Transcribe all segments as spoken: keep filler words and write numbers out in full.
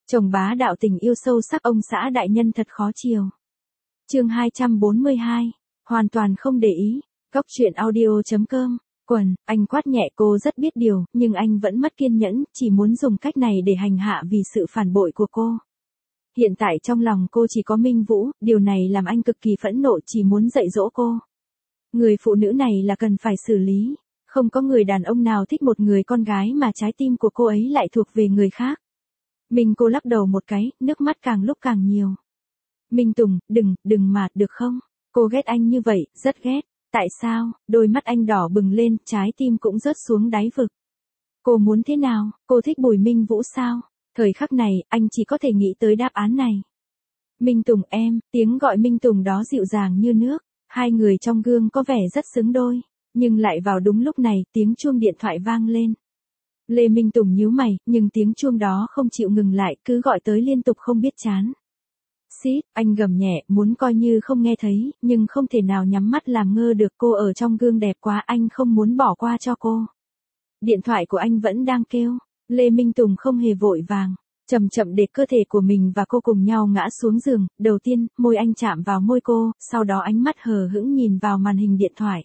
Chồng bá đạo tình yêu sâu sắc ông xã đại nhân thật khó chiều. Chương hai trăm bốn mươi hai, hoàn toàn không để ý. Góc truyện audio chấm com. Quần, anh quát nhẹ cô rất biết điều, nhưng anh vẫn mất kiên nhẫn, chỉ muốn dùng cách này để hành hạ vì sự phản bội của cô. Hiện tại trong lòng cô chỉ có Minh Vũ, điều này làm anh cực kỳ phẫn nộ, chỉ muốn dạy dỗ cô. Người phụ nữ này là cần phải xử lý, không có người đàn ông nào thích một người con gái mà trái tim của cô ấy lại thuộc về người khác. Minh cô lắc đầu một cái, nước mắt càng lúc càng nhiều. Minh Tùng, đừng, đừng mà, được không? Cô ghét anh như vậy, rất ghét. Tại sao? Đôi mắt anh đỏ bừng lên, trái tim cũng rớt xuống đáy vực. Cô muốn thế nào? Cô thích Bùi Minh Vũ sao? Thời khắc này, anh chỉ có thể nghĩ tới đáp án này. Minh Tùng em, tiếng gọi Minh Tùng đó dịu dàng như nước. Hai người trong gương có vẻ rất xứng đôi. Nhưng lại vào đúng lúc này, tiếng chuông điện thoại vang lên. Lê Minh Tùng nhíu mày, nhưng tiếng chuông đó không chịu ngừng lại, cứ gọi tới liên tục không biết chán. Xít, anh gầm nhẹ, muốn coi như không nghe thấy, nhưng không thể nào nhắm mắt làm ngơ được, cô ở trong gương đẹp quá, anh không muốn bỏ qua cho cô. Điện thoại của anh vẫn đang kêu, Lê Minh Tùng không hề vội vàng, chậm chậm để cơ thể của mình và cô cùng nhau ngã xuống giường, đầu tiên, môi anh chạm vào môi cô, sau đó ánh mắt hờ hững nhìn vào màn hình điện thoại.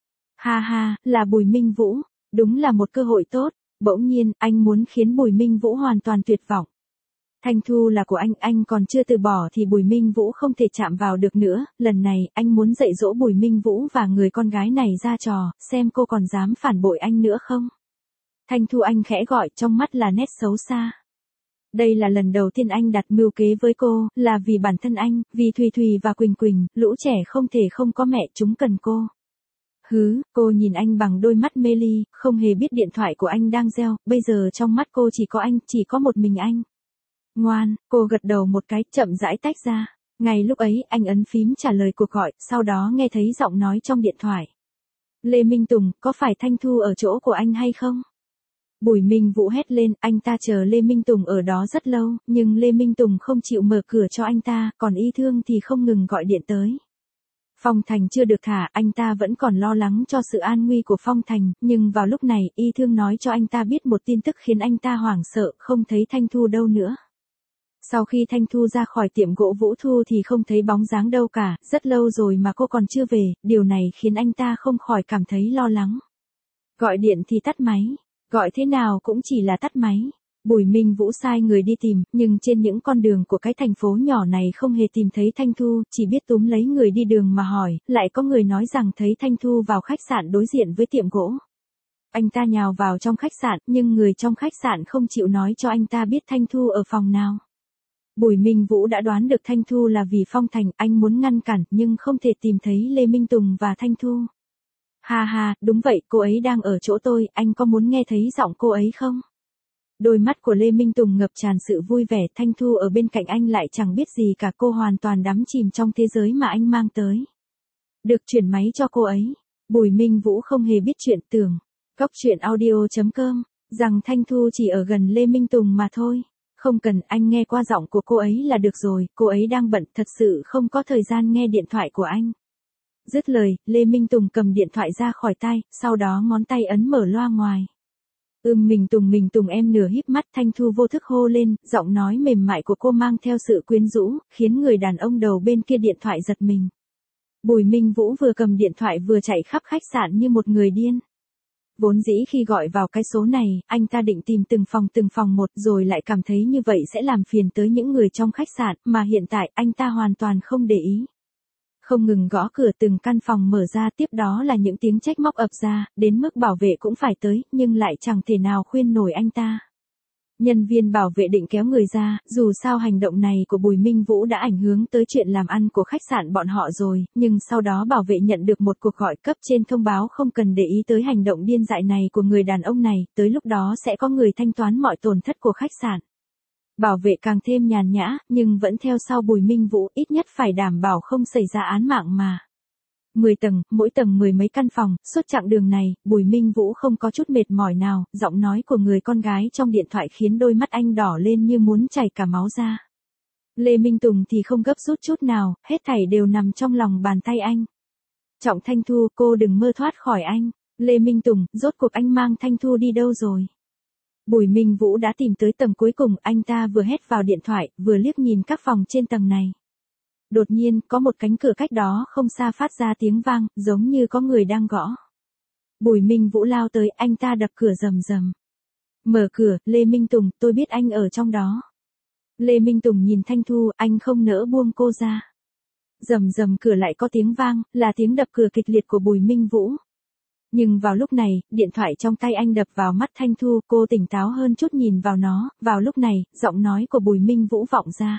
Ha ha, là Bùi Minh Vũ, đúng là một cơ hội tốt. Bỗng nhiên, anh muốn khiến Bùi Minh Vũ hoàn toàn tuyệt vọng. Thanh Thu là của anh, anh còn chưa từ bỏ thì Bùi Minh Vũ không thể chạm vào được nữa, lần này, anh muốn dạy dỗ Bùi Minh Vũ và người con gái này ra trò, xem cô còn dám phản bội anh nữa không. Thanh Thu anh khẽ gọi, trong mắt là nét xấu xa. Đây là lần đầu tiên anh đặt mưu kế với cô, là vì bản thân anh, vì Thùy Thùy và Quỳnh Quỳnh, lũ trẻ không thể không có mẹ, chúng cần cô. Hứ, cô nhìn anh bằng đôi mắt mê ly, không hề biết điện thoại của anh đang reo, bây giờ trong mắt cô chỉ có anh, chỉ có một mình anh. Ngoan, cô gật đầu một cái, chậm rãi tách ra. Ngay lúc ấy, anh ấn phím trả lời cuộc gọi, sau đó nghe thấy giọng nói trong điện thoại. Lê Minh Tùng, có phải Thanh Thu ở chỗ của anh hay không? Bùi Minh Vũ hét lên, anh ta chờ Lê Minh Tùng ở đó rất lâu, nhưng Lê Minh Tùng không chịu mở cửa cho anh ta, còn Y Thương thì không ngừng gọi điện tới. Phong Thành chưa được thả, anh ta vẫn còn lo lắng cho sự an nguy của Phong Thành, nhưng vào lúc này, Y Thương nói cho anh ta biết một tin tức khiến anh ta hoảng sợ, không thấy Thanh Thu đâu nữa. Sau khi Thanh Thu ra khỏi tiệm gỗ Vũ Thu thì không thấy bóng dáng đâu cả, rất lâu rồi mà cô còn chưa về, điều này khiến anh ta không khỏi cảm thấy lo lắng. Gọi điện thì tắt máy, gọi thế nào cũng chỉ là tắt máy. Bùi Minh Vũ sai người đi tìm, nhưng trên những con đường của cái thành phố nhỏ này không hề tìm thấy Thanh Thu, chỉ biết túm lấy người đi đường mà hỏi, lại có người nói rằng thấy Thanh Thu vào khách sạn đối diện với tiệm gỗ. Anh ta nhào vào trong khách sạn, nhưng người trong khách sạn không chịu nói cho anh ta biết Thanh Thu ở phòng nào. Bùi Minh Vũ đã đoán được Thanh Thu là vì Phong Thành, anh muốn ngăn cản, nhưng không thể tìm thấy Lê Minh Tùng và Thanh Thu. Ha ha, đúng vậy, cô ấy đang ở chỗ tôi, anh có muốn nghe thấy giọng cô ấy không? Đôi mắt của Lê Minh Tùng ngập tràn sự vui vẻ, Thanh Thu ở bên cạnh anh lại chẳng biết gì cả, cô hoàn toàn đắm chìm trong thế giới mà anh mang tới. Được chuyển máy cho cô ấy. Bùi Minh Vũ không hề biết chuyện, tưởng, góc truyện audio chấm com, rằng Thanh Thu chỉ ở gần Lê Minh Tùng mà thôi. Không cần, anh nghe qua giọng của cô ấy là được rồi, cô ấy đang bận, thật sự không có thời gian nghe điện thoại của anh. Dứt lời, Lê Minh Tùng cầm điện thoại ra khỏi tay, sau đó ngón tay ấn mở loa ngoài. Ừm Mình Tùng Mình Tùng em nửa híp mắt, Thanh Thu vô thức hô lên, giọng nói mềm mại của cô mang theo sự quyến rũ, khiến người đàn ông đầu bên kia điện thoại giật mình. Bùi Minh Vũ vừa cầm điện thoại vừa chạy khắp khách sạn như một người điên. Vốn dĩ khi gọi vào cái số này, anh ta định tìm từng phòng từng phòng một, rồi lại cảm thấy như vậy sẽ làm phiền tới những người trong khách sạn, mà hiện tại anh ta hoàn toàn không để ý. Không ngừng gõ cửa, từng căn phòng mở ra, tiếp đó là những tiếng trách móc ập ra, đến mức bảo vệ cũng phải tới, nhưng lại chẳng thể nào khuyên nổi anh ta. Nhân viên bảo vệ định kéo người ra, dù sao hành động này của Bùi Minh Vũ đã ảnh hưởng tới chuyện làm ăn của khách sạn bọn họ rồi, nhưng sau đó bảo vệ nhận được một cuộc gọi cấp trên thông báo không cần để ý tới hành động điên dại này của người đàn ông này, tới lúc đó sẽ có người thanh toán mọi tổn thất của khách sạn. Bảo vệ càng thêm nhàn nhã, nhưng vẫn theo sau Bùi Minh Vũ, ít nhất phải đảm bảo không xảy ra án mạng mà. mười tầng, mỗi tầng mười mấy căn phòng, suốt chặng đường này, Bùi Minh Vũ không có chút mệt mỏi nào, giọng nói của người con gái trong điện thoại khiến đôi mắt anh đỏ lên như muốn chảy cả máu ra. Lê Minh Tùng thì không gấp rút chút nào, hết thảy đều nằm trong lòng bàn tay anh. Trọng Thanh Thu, cô đừng mơ thoát khỏi anh. Lê Minh Tùng, rốt cuộc anh mang Thanh Thu đi đâu rồi? Bùi Minh Vũ đã tìm tới tầng cuối cùng, anh ta vừa hét vào điện thoại, vừa liếc nhìn các phòng trên tầng này. Đột nhiên, có một cánh cửa cách đó không xa phát ra tiếng vang, giống như có người đang gõ. Bùi Minh Vũ lao tới, anh ta đập cửa rầm rầm. Mở cửa, Lê Minh Tùng, tôi biết anh ở trong đó. Lê Minh Tùng nhìn Thanh Thu, anh không nỡ buông cô ra. Rầm rầm cửa lại có tiếng vang, là tiếng đập cửa kịch liệt của Bùi Minh Vũ. Nhưng vào lúc này, điện thoại trong tay anh đập vào mắt Thanh Thu, cô tỉnh táo hơn chút nhìn vào nó, vào lúc này, giọng nói của Bùi Minh Vũ vọng ra.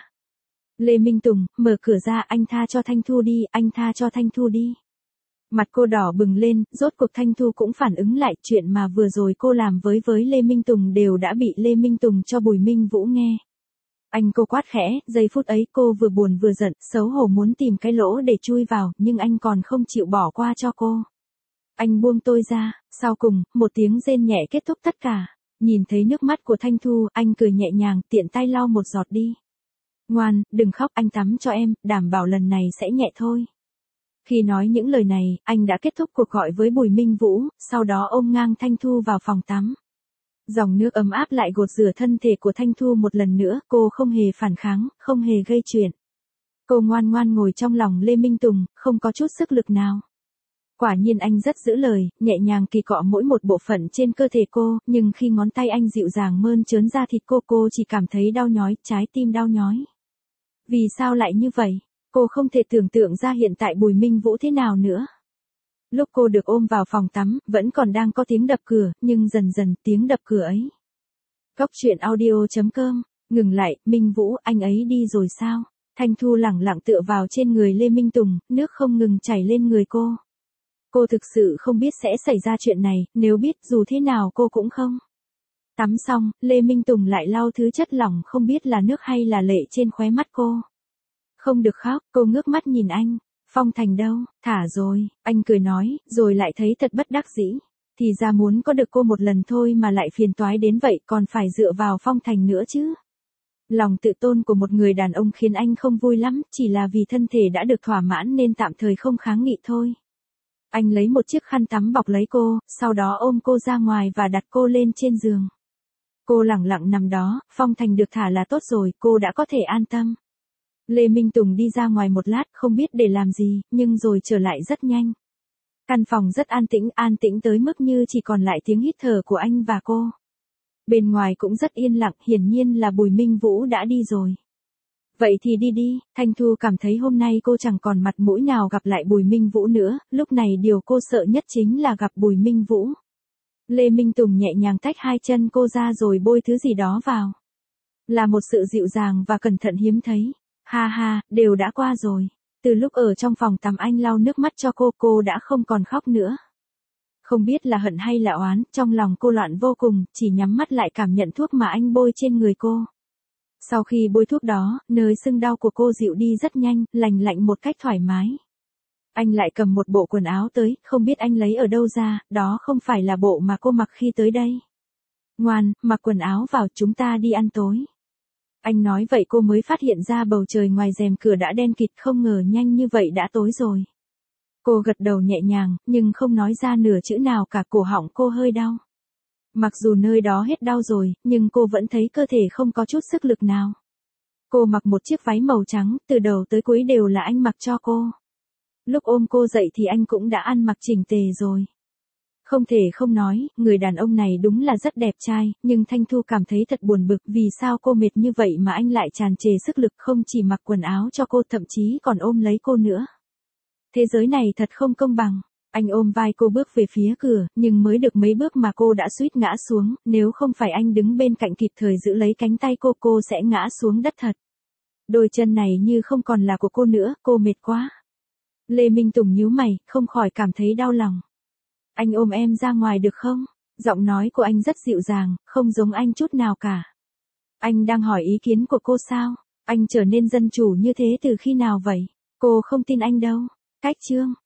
Lê Minh Tùng, mở cửa ra, anh tha cho Thanh Thu đi, anh tha cho Thanh Thu đi. Mặt cô đỏ bừng lên, rốt cuộc Thanh Thu cũng phản ứng lại, chuyện mà vừa rồi cô làm với với Lê Minh Tùng đều đã bị Lê Minh Tùng cho Bùi Minh Vũ nghe. Anh cô quát khẽ, giây phút ấy cô vừa buồn vừa giận, xấu hổ muốn tìm cái lỗ để chui vào, nhưng anh còn không chịu bỏ qua cho cô. Anh buông tôi ra, sau cùng, một tiếng rên nhẹ kết thúc tất cả. Nhìn thấy nước mắt của Thanh Thu, anh cười nhẹ nhàng, tiện tay lau một giọt đi. Ngoan, đừng khóc, anh tắm cho em, đảm bảo lần này sẽ nhẹ thôi. Khi nói những lời này, anh đã kết thúc cuộc gọi với Bùi Minh Vũ, sau đó ôm ngang Thanh Thu vào phòng tắm. Dòng nước ấm áp lại gột rửa thân thể của Thanh Thu một lần nữa, cô không hề phản kháng, không hề gây chuyện. Cô ngoan ngoan ngồi trong lòng Lê Minh Tùng, không có chút sức lực nào. Quả nhiên anh rất giữ lời, nhẹ nhàng kỳ cọ mỗi một bộ phận trên cơ thể cô, nhưng khi ngón tay anh dịu dàng mơn trớn ra thịt cô, cô chỉ cảm thấy đau nhói, trái tim đau nhói. Vì sao lại như vậy? Cô không thể tưởng tượng ra hiện tại Bùi Minh Vũ thế nào nữa. Lúc cô được ôm vào phòng tắm, vẫn còn đang có tiếng đập cửa, nhưng dần dần tiếng đập cửa ấy. Cốc truyện audio chấm com, ngừng lại, Minh Vũ, anh ấy đi rồi sao? Thanh Thu lẳng lặng tựa vào trên người Lê Minh Tùng, nước không ngừng chảy lên người cô. Cô thực sự không biết sẽ xảy ra chuyện này, nếu biết dù thế nào cô cũng không. Tắm xong, Lê Minh Tùng lại lau thứ chất lỏng không biết là nước hay là lệ trên khóe mắt cô. Không được khóc, cô ngước mắt nhìn anh. Phong Thành đâu, thả rồi, anh cười nói, rồi lại thấy thật bất đắc dĩ. Thì ra muốn có được cô một lần thôi mà lại phiền toái đến vậy, còn phải dựa vào Phong Thành nữa chứ. Lòng tự tôn của một người đàn ông khiến anh không vui lắm, chỉ là vì thân thể đã được thỏa mãn nên tạm thời không kháng nghị thôi. Anh lấy một chiếc khăn tắm bọc lấy cô, sau đó ôm cô ra ngoài và đặt cô lên trên giường. Cô lẳng lặng nằm đó, Phong Thành được thả là tốt rồi, cô đã có thể an tâm. Lê Minh Tùng đi ra ngoài một lát, không biết để làm gì, nhưng rồi trở lại rất nhanh. Căn phòng rất an tĩnh, an tĩnh tới mức như chỉ còn lại tiếng hít thở của anh và cô. Bên ngoài cũng rất yên lặng, hiển nhiên là Bùi Minh Vũ đã đi rồi. Vậy thì đi đi, Thanh Thu cảm thấy hôm nay cô chẳng còn mặt mũi nào gặp lại Bùi Minh Vũ nữa, lúc này điều cô sợ nhất chính là gặp Bùi Minh Vũ. Lê Minh Tùng nhẹ nhàng tách hai chân cô ra rồi bôi thứ gì đó vào. Là một sự dịu dàng và cẩn thận hiếm thấy. Ha ha, đều đã qua rồi. Từ lúc ở trong phòng tắm anh lau nước mắt cho cô, cô đã không còn khóc nữa. Không biết là hận hay là oán, trong lòng cô loạn vô cùng, chỉ nhắm mắt lại cảm nhận thuốc mà anh bôi trên người cô. Sau khi bôi thuốc đó, nơi sưng đau của cô dịu đi rất nhanh, lành lạnh một cách thoải mái. Anh lại cầm một bộ quần áo tới, không biết anh lấy ở đâu ra, đó không phải là bộ mà cô mặc khi tới đây. Ngoan, mặc quần áo vào, chúng ta đi ăn tối. Anh nói vậy cô mới phát hiện ra bầu trời ngoài rèm cửa đã đen kịt, không ngờ nhanh như vậy đã tối rồi. Cô gật đầu nhẹ nhàng, nhưng không nói ra nửa chữ nào cả, cổ họng cô hơi đau. Mặc dù nơi đó hết đau rồi, nhưng cô vẫn thấy cơ thể không có chút sức lực nào. Cô mặc một chiếc váy màu trắng, từ đầu tới cuối đều là anh mặc cho cô. Lúc ôm cô dậy thì anh cũng đã ăn mặc chỉnh tề rồi. Không thể không nói, người đàn ông này đúng là rất đẹp trai, nhưng Thanh Thu cảm thấy thật buồn bực, vì sao cô mệt như vậy mà anh lại tràn trề sức lực, không chỉ mặc quần áo cho cô, thậm chí còn ôm lấy cô nữa. Thế giới này thật không công bằng. Anh ôm vai cô bước về phía cửa, nhưng mới được mấy bước mà cô đã suýt ngã xuống, nếu không phải anh đứng bên cạnh kịp thời giữ lấy cánh tay cô, cô sẽ ngã xuống đất thật. Đôi chân này như không còn là của cô nữa, cô mệt quá. Lê Minh Tùng nhíu mày, không khỏi cảm thấy đau lòng. Anh ôm em ra ngoài được không? Giọng nói của anh rất dịu dàng, không giống anh chút nào cả. Anh đang hỏi ý kiến của cô sao? Anh trở nên dân chủ như thế từ khi nào vậy? Cô không tin anh đâu. Cách chương